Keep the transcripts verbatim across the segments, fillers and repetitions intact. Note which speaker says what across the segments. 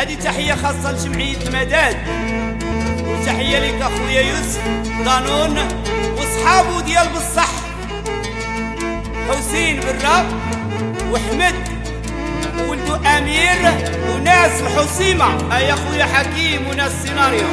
Speaker 1: هذه تحية خاصة لجمعية المداد، وتحية لك أخويا يوسف دانون وصحابو ديال بصح، حسين برا وحمد وولدو أمير وناس الحسيمة، أي أخويا حكيم وناس سيناريو.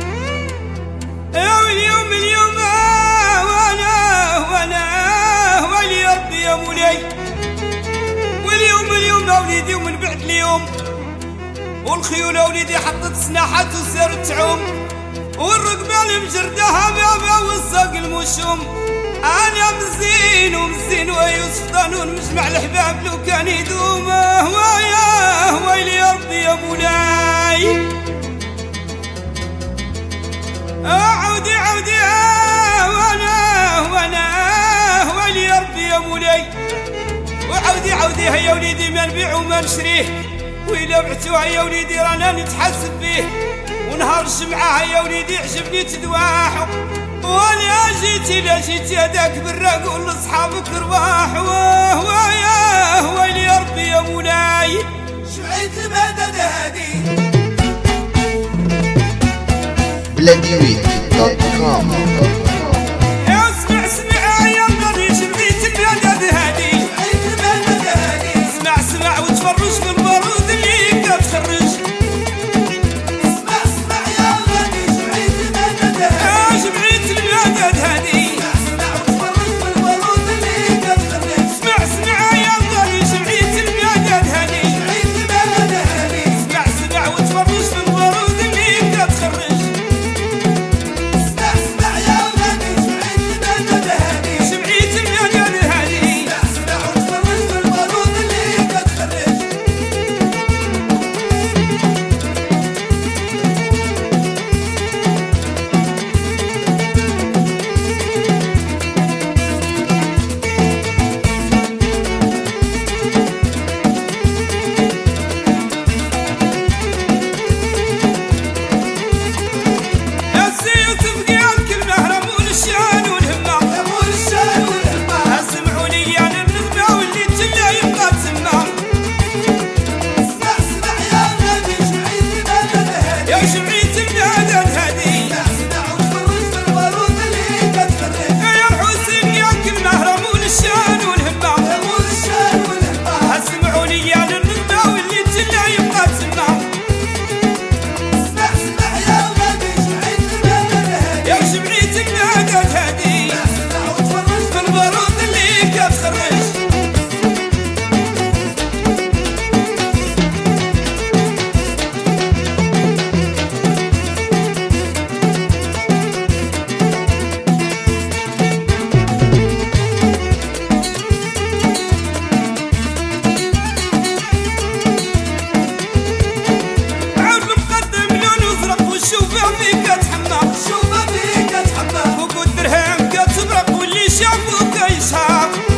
Speaker 1: واليوم اليوم وانا وانا ولي ربي يا مولاي، واليوم اليوم وليدي ومن بعد اليوم والخيول وليدي حطت سناحات وسارت تعوم، والرقبة المجردها بابا والساق المشوم. انا مزين ومزين ويوسف دانون مجمع الحباب لو كان يدوم، هوايا ويلي يا ربي يا مولاي. عودي عودي وانا وانا ويلي يا ربي يا مولاي، وعودي عودي هيا وليدي ما نبيع وما نشريه، وإلا بعتوها يا وليدي رانا نتحاسب بيه، ونهار الجمعة يا وليدي عجبني تدواحو، وانا جيتي لا جيتي هداك برا قول لصحابك رواحو، ويا ويلي يا ربي يا مولاي.
Speaker 2: شعيت المدد هادي
Speaker 3: بلاديوي دوت كوم.
Speaker 1: اسمع اسمع يا غادي جمعية المدد هادي،
Speaker 2: شعيت المدد هادي،
Speaker 1: اسمع اسمع وتفرج في البارود اللي كتخرج،
Speaker 2: اسمع اسمع يا غادي شعيت المدد هادي،
Speaker 1: جمعية المدد هادي،
Speaker 2: اسمع وتفرج في البارود اللي كتخرج،
Speaker 1: اسمع اسمع يا غادي جمعية المدد هادي،
Speaker 2: شعيت المدد هادي،
Speaker 1: اسمع اسمع وتفرج في البارود اللي كتخرج،
Speaker 2: اسمع اسمع يا غادي شعيت المدد هادي،
Speaker 1: جمعية المدد هادي.
Speaker 2: اسمع وتفرج في البارود اللي كتخرج.
Speaker 1: السيوف قال كلمة رمون الشان والهمة،
Speaker 2: يقول الشان والهمة،
Speaker 1: اسمعوني يا النغمة واللي تلا يبقى تسمع،
Speaker 2: اسمع اسمع يا غادي شعيت المدد هادي،
Speaker 1: يا جمعية المدد هادي،
Speaker 2: اسمع وتفرج في البارود اللي كتخرج.
Speaker 1: يا الحسين قال كلمة رمون الشان والهمة،
Speaker 2: يقول الشان والهمة،
Speaker 1: اسمعوني يا النغمة واللي تلا يبقى تسمع،
Speaker 2: اسمع اسمع يا غادي شعيت المدد هادي،
Speaker 1: يا جمعية المدد هادي،
Speaker 2: اسمع وتفرج
Speaker 1: في البارود اللي كتخرج. عود المقدم لون ازرق والشوفه فيك تحمى،
Speaker 2: شوفها فيك تحمى،
Speaker 1: فوق الدرهم كتبرق واللي شافوك يسحق،